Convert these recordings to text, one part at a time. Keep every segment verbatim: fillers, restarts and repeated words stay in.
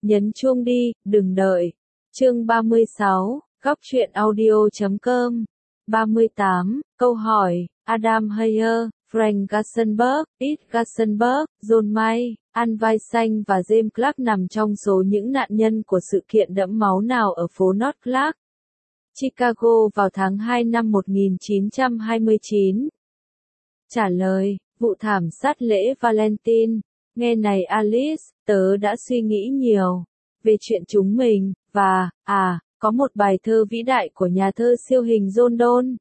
Nhấn chuông đi, đừng đợi. Chương ba mươi sáu, góc truyện audio chấm com. ba mươi tám, câu hỏi, Adam Hayer, Frank Gassenberg, Pete Gassenberg, John May, An Vai Xanh và James Clark nằm trong số những nạn nhân của sự kiện đẫm máu nào ở phố North Clark, Chicago vào tháng hai năm một nghìn chín trăm hai mươi chín? Trả lời, vụ thảm sát lễ Valentine. Nghe này Alice, tớ đã suy nghĩ nhiều về chuyện chúng mình, và, à, có một bài thơ vĩ đại của nhà thơ siêu hình John Donne.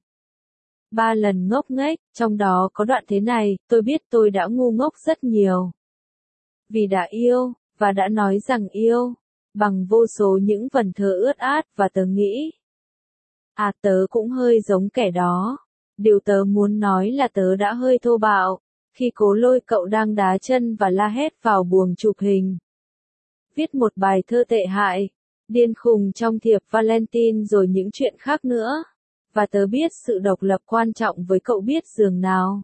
Ba lần ngốc nghếch, trong đó có đoạn thế này, tôi biết tôi đã ngu ngốc rất nhiều. Vì đã yêu, và đã nói rằng yêu, bằng vô số những vần thơ ướt át và tớ nghĩ. À tớ cũng hơi giống kẻ đó. Điều tớ muốn nói là tớ đã hơi thô bạo, khi cố lôi cậu đang đá chân và la hét vào buồng chụp hình. Viết một bài thơ tệ hại, điên khùng trong thiệp Valentine rồi những chuyện khác nữa. Và tớ biết sự độc lập quan trọng với cậu biết giường nào.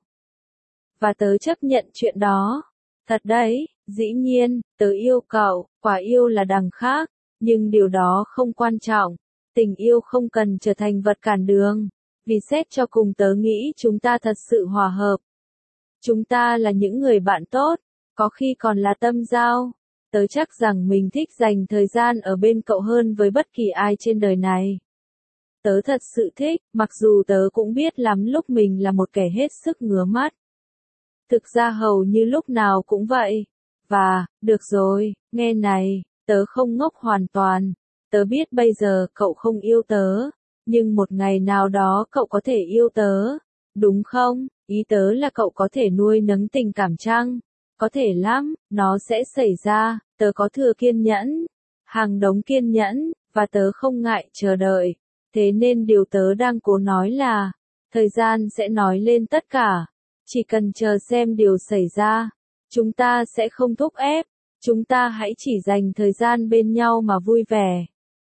Và tớ chấp nhận chuyện đó. Thật đấy, dĩ nhiên, tớ yêu cậu, quả yêu là đằng khác, nhưng điều đó không quan trọng. Tình yêu không cần trở thành vật cản đường, vì xét cho cùng tớ nghĩ chúng ta thật sự hòa hợp. Chúng ta là những người bạn tốt, có khi còn là tâm giao. Tớ chắc rằng mình thích dành thời gian ở bên cậu hơn với bất kỳ ai trên đời này. Tớ thật sự thích, mặc dù tớ cũng biết lắm lúc mình là một kẻ hết sức ngứa mắt. Thực ra hầu như lúc nào cũng vậy. Và, được rồi, nghe này, tớ không ngốc hoàn toàn. Tớ biết bây giờ cậu không yêu tớ, nhưng một ngày nào đó cậu có thể yêu tớ, đúng không? Ý tớ là cậu có thể nuôi nấng tình cảm chăng? Có thể lắm, nó sẽ xảy ra, tớ có thừa kiên nhẫn, hàng đống kiên nhẫn, và tớ không ngại chờ đợi. Thế nên điều tớ đang cố nói là, thời gian sẽ nói lên tất cả, chỉ cần chờ xem điều xảy ra. Chúng ta sẽ không thúc ép, chúng ta hãy chỉ dành thời gian bên nhau mà vui vẻ.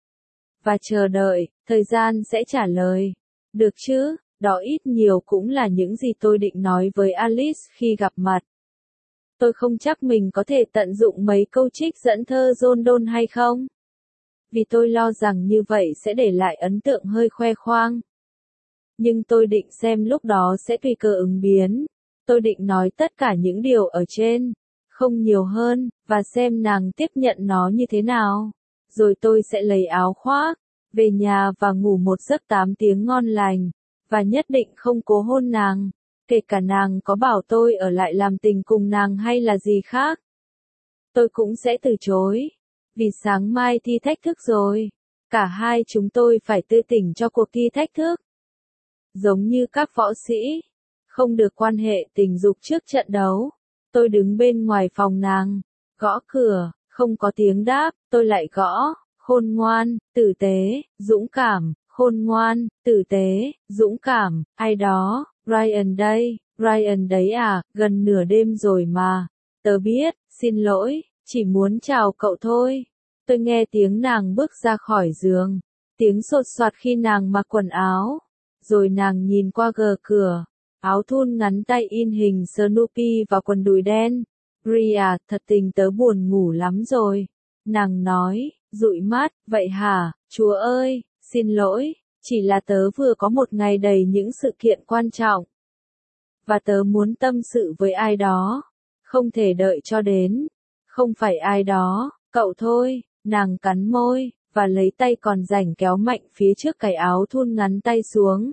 Và chờ đợi, thời gian sẽ trả lời. Được chứ, đó ít nhiều cũng là những gì tôi định nói với Alice khi gặp mặt. Tôi không chắc mình có thể tận dụng mấy câu trích dẫn thơ John Donne hay không. Vì tôi lo rằng như vậy sẽ để lại ấn tượng hơi khoe khoang. Nhưng tôi định xem lúc đó sẽ tùy cơ ứng biến. Tôi định nói tất cả những điều ở trên, không nhiều hơn, và xem nàng tiếp nhận nó như thế nào. Rồi tôi sẽ lấy áo khoác, về nhà và ngủ một giấc tám tiếng ngon lành, và nhất định không cố hôn nàng, kể cả nàng có bảo tôi ở lại làm tình cùng nàng hay là gì khác. Tôi cũng sẽ từ chối, vì sáng mai thi thách thức rồi, cả hai chúng tôi phải tươi tỉnh cho cuộc thi thách thức. Giống như các võ sĩ, không được quan hệ tình dục trước trận đấu. Tôi đứng bên ngoài phòng nàng, gõ cửa, không có tiếng đáp, tôi lại gõ. Khôn ngoan, tử tế, dũng cảm, khôn ngoan, tử tế, dũng cảm, ai đó, Ryan đây, Ryan đấy à, gần nửa đêm rồi mà. Tớ biết, xin lỗi, chỉ muốn chào cậu thôi. Tôi nghe tiếng nàng bước ra khỏi giường, tiếng sột soạt khi nàng mặc quần áo. Rồi nàng nhìn qua gờ cửa, áo thun ngắn tay in hình Snoopy và quần đùi đen. Ria, thật tình tớ buồn ngủ lắm rồi. Nàng nói, dụi mắt, vậy hả, Chúa ơi, xin lỗi, chỉ là tớ vừa có một ngày đầy những sự kiện quan trọng. Và tớ muốn tâm sự với ai đó, không thể đợi cho đến, không phải ai đó, cậu thôi. Nàng cắn môi, và lấy tay còn rảnh kéo mạnh phía trước cái áo thun ngắn tay xuống.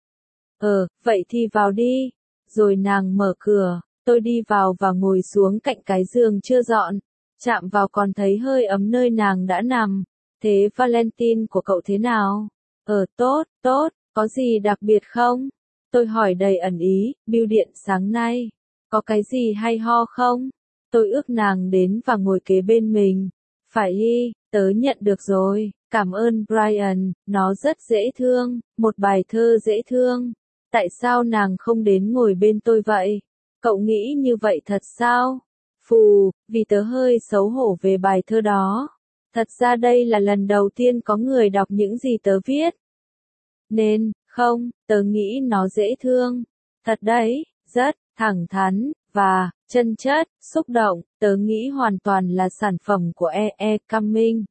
Ờ, vậy thì vào đi. Rồi nàng mở cửa, tôi đi vào và ngồi xuống cạnh cái giường chưa dọn. Chạm vào còn thấy hơi ấm nơi nàng đã nằm. Thế Valentine của cậu thế nào? Ờ, tốt, tốt, có gì đặc biệt không? Tôi hỏi đầy ẩn ý, bưu điện sáng nay. Có cái gì hay ho không? Tôi ước nàng đến và ngồi kế bên mình. Phải y, tớ nhận được rồi, cảm ơn Brian, nó rất dễ thương, một bài thơ dễ thương. Tại sao nàng không đến ngồi bên tôi vậy? Cậu nghĩ như vậy thật sao? Phù, vì tớ hơi xấu hổ về bài thơ đó. Thật ra đây là lần đầu tiên có người đọc những gì tớ viết. Nên, không, tớ nghĩ nó dễ thương. Thật đấy, rất, thẳng thắn, và, chân chất, xúc động, tớ nghĩ hoàn toàn là sản phẩm của E E. Cummings.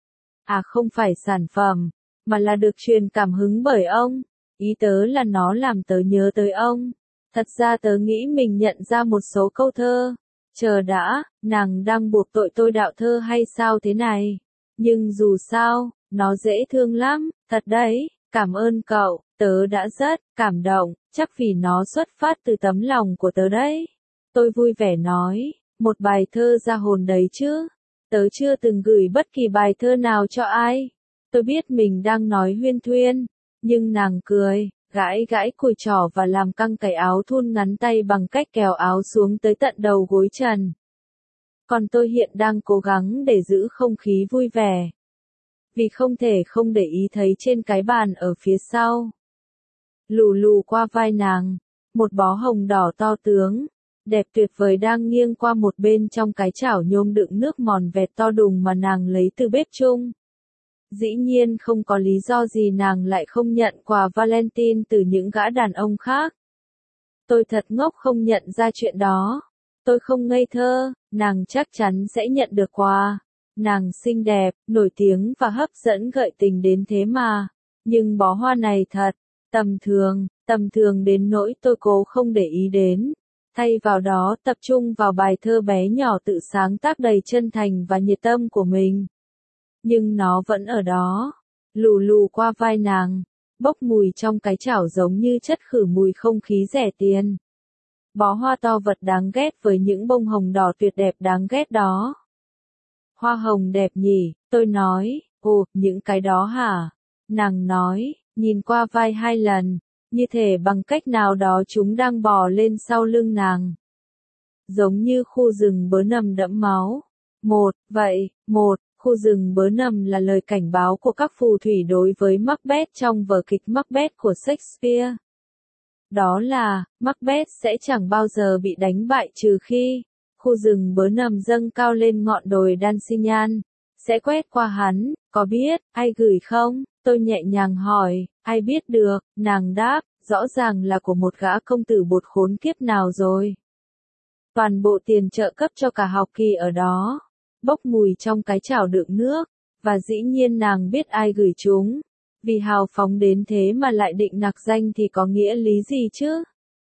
À không phải sản phẩm, mà là được truyền cảm hứng bởi ông. Ý tớ là nó làm tớ nhớ tới ông. Thật ra tớ nghĩ mình nhận ra một số câu thơ. Chờ đã, nàng đang buộc tội tôi đạo thơ hay sao thế này? Nhưng dù sao, nó dễ thương lắm, thật đấy, cảm ơn cậu, tớ đã rất cảm động, chắc vì nó xuất phát từ tấm lòng của tớ đấy. Tôi vui vẻ nói, một bài thơ ra hồn đấy chứ. Tớ chưa từng gửi bất kỳ bài thơ nào cho ai. Tôi biết mình đang nói huyên thuyên, nhưng nàng cười, gãi gãi cùi trỏ và làm căng cái áo thun ngắn tay bằng cách kéo áo xuống tới tận đầu gối trần. Còn tôi hiện đang cố gắng để giữ không khí vui vẻ. Vì không thể không để ý thấy trên cái bàn ở phía sau. Lù lù qua vai nàng, một bó hồng đỏ to tướng, đẹp tuyệt vời đang nghiêng qua một bên trong cái chảo nhôm đựng nước mòn vẹt to đùng mà nàng lấy từ bếp chung. Dĩ nhiên không có lý do gì nàng lại không nhận quà Valentine từ những gã đàn ông khác. Tôi thật ngốc không nhận ra chuyện đó. Tôi không ngây thơ, nàng chắc chắn sẽ nhận được quà. Nàng xinh đẹp, nổi tiếng và hấp dẫn gợi tình đến thế mà. Nhưng bó hoa này thật, tầm thường, tầm thường đến nỗi tôi cố không để ý đến. Thay vào đó tập trung vào bài thơ bé nhỏ tự sáng tác đầy chân thành và nhiệt tâm của mình. Nhưng nó vẫn ở đó, lù lù qua vai nàng, bốc mùi trong cái chảo giống như chất khử mùi không khí rẻ tiền. Bó hoa to vật đáng ghét với những bông hồng đỏ tuyệt đẹp đáng ghét đó. Hoa hồng đẹp nhỉ, tôi nói, ồ, những cái đó hả? Nàng nói, nhìn qua vai hai lần, như thể bằng cách nào đó chúng đang bò lên sau lưng nàng. Giống như khu rừng bớ nầm đẫm máu. Một, vậy, một, khu rừng bớ nầm là lời cảnh báo của các phù thủy đối với Macbeth trong vở kịch Macbeth của Shakespeare. Đó là, Macbeth sẽ chẳng bao giờ bị đánh bại trừ khi, khu rừng bớ nầm dâng cao lên ngọn đồi Dansinyan, sẽ quét qua hắn, có biết, ai gửi không? Tôi nhẹ nhàng hỏi, ai biết được, nàng đáp, rõ ràng là của một gã công tử bột khốn kiếp nào rồi. Toàn bộ tiền trợ cấp cho cả học kỳ ở đó, bốc mùi trong cái chảo đựng nước, và dĩ nhiên nàng biết ai gửi chúng. Vì hào phóng đến thế mà lại định nặc danh thì có nghĩa lý gì chứ?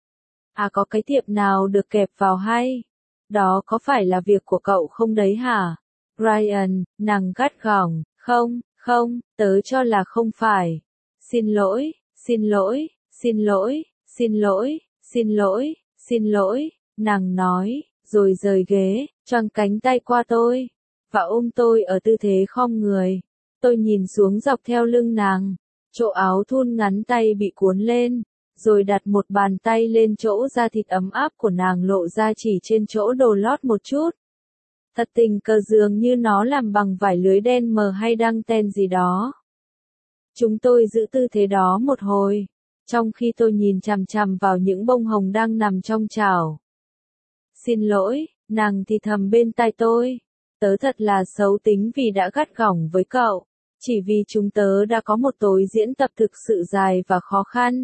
À có cái tiệm nào được kẹp vào hay? Đó có phải là việc của cậu không đấy hả? Ryan, nàng gắt gỏng, không, không, tớ cho là không phải. Xin lỗi, xin lỗi, xin lỗi, xin lỗi, xin lỗi, xin lỗi, nàng nói, rồi rời ghế, choàng cánh tay qua tôi, và ôm tôi ở tư thế khom người. Tôi nhìn xuống dọc theo lưng nàng, chỗ áo thun ngắn tay bị cuốn lên, rồi đặt một bàn tay lên chỗ da thịt ấm áp của nàng lộ ra chỉ trên chỗ đồ lót một chút. Thật tình cờ dường như nó làm bằng vải lưới đen mờ hay đăng ten gì đó. Chúng tôi giữ tư thế đó một hồi, trong khi tôi nhìn chằm chằm vào những bông hồng đang nằm trong chảo. Xin lỗi, nàng thì thầm bên tai tôi. Tớ thật là xấu tính vì đã gắt gỏng với cậu. Chỉ vì chúng tớ đã có một tối diễn tập thực sự dài và khó khăn.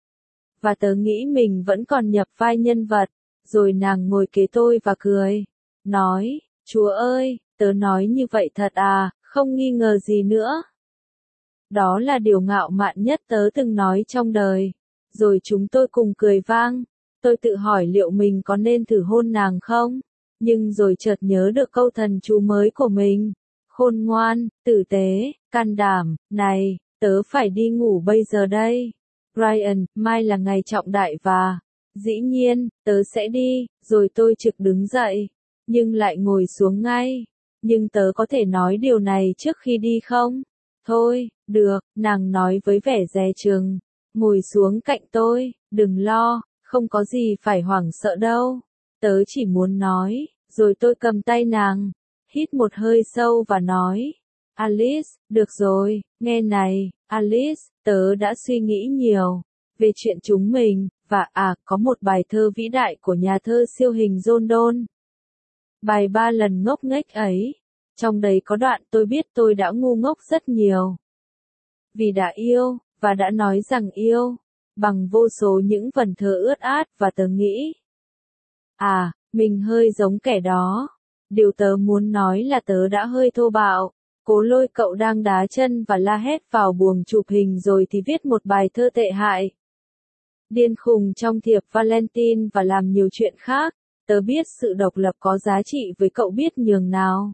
Và tớ nghĩ mình vẫn còn nhập vai nhân vật. Rồi nàng ngồi kế tôi và cười. Nói, Chúa ơi, tớ nói như vậy thật à, không nghi ngờ gì nữa. Đó là điều ngạo mạn nhất tớ từng nói trong đời. Rồi chúng tôi cùng cười vang. Tôi tự hỏi liệu mình có nên thử hôn nàng không? Nhưng rồi chợt nhớ được câu thần chú mới của mình. Khôn ngoan, tử tế, can đảm, này, tớ phải đi ngủ bây giờ đây. Ryan, mai là ngày trọng đại và, dĩ nhiên, tớ sẽ đi, rồi tôi trực đứng dậy, nhưng lại ngồi xuống ngay. Nhưng tớ có thể nói điều này trước khi đi không? Thôi, được, nàng nói với vẻ dè chừng, ngồi xuống cạnh tôi, đừng lo, không có gì phải hoảng sợ đâu. Tớ chỉ muốn nói, rồi tôi cầm tay nàng, hít một hơi sâu và nói, Alice, được rồi, nghe này, Alice, tớ đã suy nghĩ nhiều về chuyện chúng mình, và à, có một bài thơ vĩ đại của nhà thơ siêu hình John Donne. Bài ba lần ngốc nghếch ấy, trong đấy có đoạn tôi biết tôi đã ngu ngốc rất nhiều. Vì đã yêu, và đã nói rằng yêu, bằng vô số những vần thơ ướt át và tớ nghĩ. À, mình hơi giống kẻ đó. Điều tớ muốn nói là tớ đã hơi thô bạo. Cố Lôi cậu đang đá chân và la hét vào buồng chụp hình rồi thì viết một bài thơ tệ hại. Điên khùng trong thiệp Valentine và làm nhiều chuyện khác. Tớ biết sự độc lập có giá trị với cậu biết nhường nào.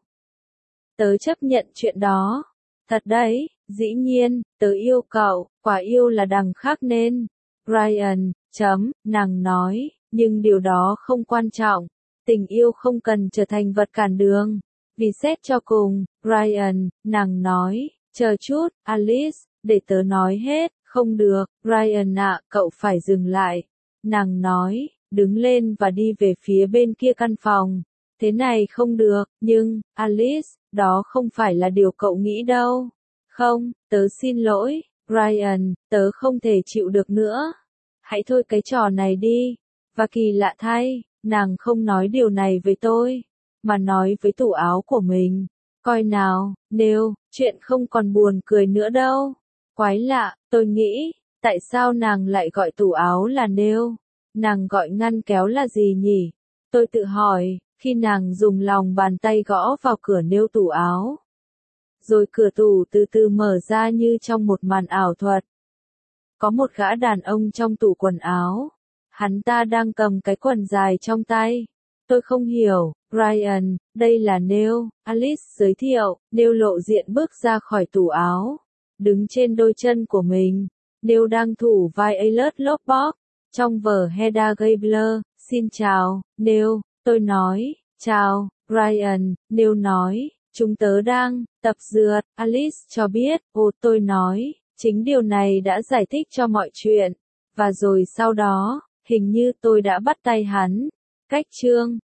Tớ chấp nhận chuyện đó. Thật đấy, dĩ nhiên, tớ yêu cậu, quả yêu là đằng khác nên. Ryan, chấm, nàng nói, nhưng điều đó không quan trọng. Tình yêu không cần trở thành vật cản đường. Vì xét cho cùng, Ryan, nàng nói, chờ chút, Alice, để tớ nói hết, không được, Ryan ạ, cậu phải dừng lại. Nàng nói, đứng lên và đi về phía bên kia căn phòng. Thế này không được, nhưng, Alice, đó không phải là điều cậu nghĩ đâu. Không, tớ xin lỗi, Ryan, tớ không thể chịu được nữa. Hãy thôi cái trò này đi. Và kỳ lạ thay, nàng không nói điều này với tôi, mà nói với tủ áo của mình. Coi nào, nếu, chuyện không còn buồn cười nữa đâu. Quái lạ, tôi nghĩ, tại sao nàng lại gọi tủ áo là nêu? Nàng gọi ngăn kéo là gì nhỉ? Tôi tự hỏi, khi nàng dùng lòng bàn tay gõ vào cửa nêu tủ áo. Rồi cửa tủ từ từ mở ra như trong một màn ảo thuật. Có một gã đàn ông trong tủ quần áo. Hắn ta đang cầm cái quần dài trong tay. Tôi không hiểu, Ryan, đây là Neil, Alice giới thiệu. Neil lộ diện bước ra khỏi tủ áo. Đứng trên đôi chân của mình. Neil đang thủ vai Elliot Lockbox. Trong vở Hedda Gabler. Xin chào, Neil, tôi nói. Chào, Ryan, Neil nói. Chúng tớ đang tập dượt, Alice cho biết. Ồ, tôi nói. Chính điều này đã giải thích cho mọi chuyện. Và rồi sau đó, hình như tôi đã bắt tay hắn. Cách chương